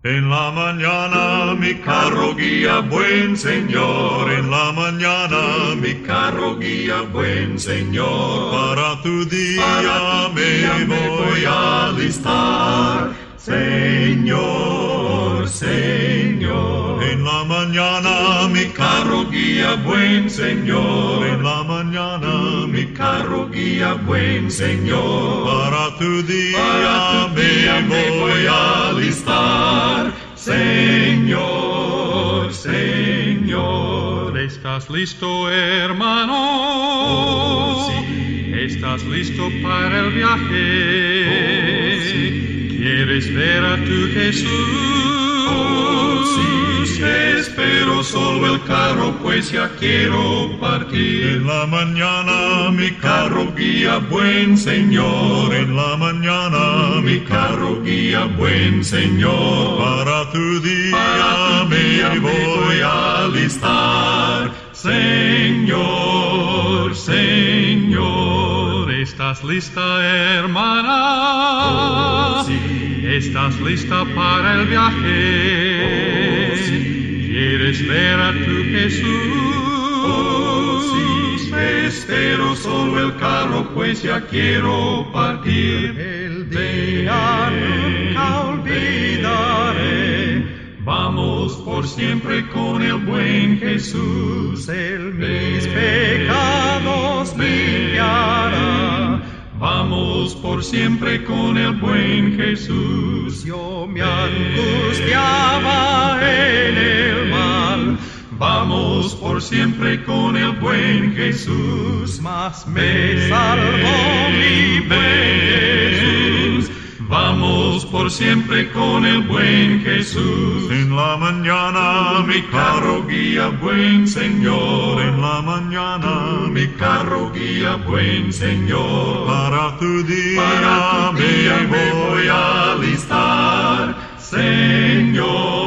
En la mañana mi carro guía, buen Señor. En la mañana mi carro guía, buen Señor. Para tu día me voy a alistar, Señor, Señor. En la mañana mi carro guía, buen Señor. En la mañana mi carro guía, buen Señor. Para tu día me voy a alistar, Señor, Señor. ¿Estás listo, hermano? Oh, sí. ¿Estás listo para el viaje? Oh, sí. ¿Quieres ver a tu Jesús? Oh, sí. Espero solo el carro, pues ya quiero partir. En la mañana mi carro guía, buen Señor. En la mañana mi carro guía, buen Señor. Para tu día me voy a alistar, Señor, Señor. ¿Estás lista, hermana? Oh, sí. ¿Estás lista para el viaje? Oh, sí. ¿Quieres ver a tu Jesús? Oh, sí. Espero solo el carro, pues ya quiero partir. El día nunca olvidaré. Vamos por siempre con el buen Jesús. Él mis pecados limpiará. Vamos por siempre con el buen Jesús. Yo me angustiaba en el mal. Vamos por siempre con el buen Jesús. Mas me salvó mi buen Jesús. Vamos por siempre con el buen Jesús. En la mañana mi carro guía, buen Señor. En la mañana mi carro guía, buen Señor. Para tu día me voy a alistar, Señor.